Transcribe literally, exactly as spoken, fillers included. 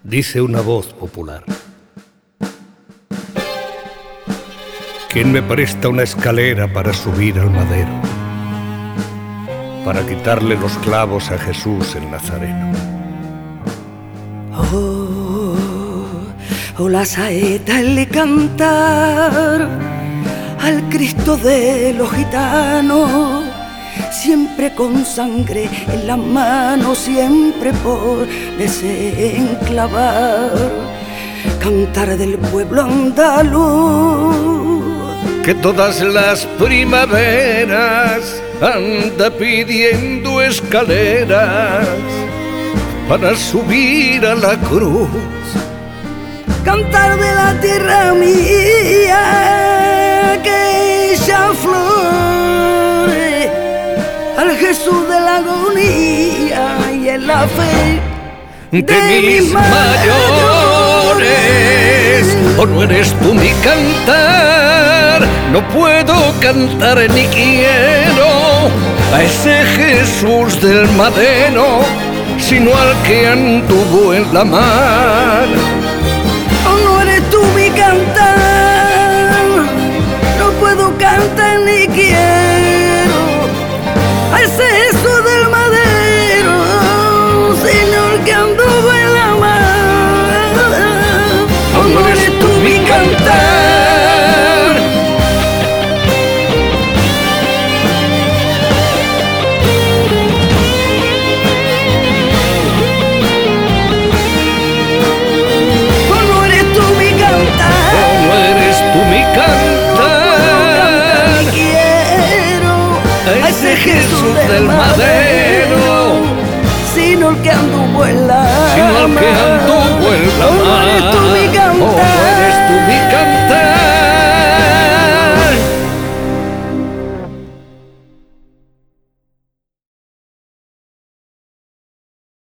Dice una voz popular: ¿quién me presta una escalera para subir al madero, para quitarle los clavos a Jesús el Nazareno? Oh, oh, la saeta el cantar al Cristo de los gitanos, siempre con sangre en las manos, siempre por desenclavar. Cantar del pueblo andaluz, que todas las primaveras anda pidiendo escaleras para subir a la cruz. Cantar de la tierra mía que ya flore, al Jesús de la agonía y en la fe de, de mis mayores. ¿O no eres tú mi cantar? No puedo cantar ni quiero a ese Jesús del madero, sino al que anduvo en la mar. ¿O no eres tú mi cantar? No puedo cantar ni quiero a ese Jesús del madero, Señor que anduvo en la mar. ¿O no eres tú mi cantar? Jesús del madero, sino el que anduvo en la mar. Sino el que anduvo en la mar.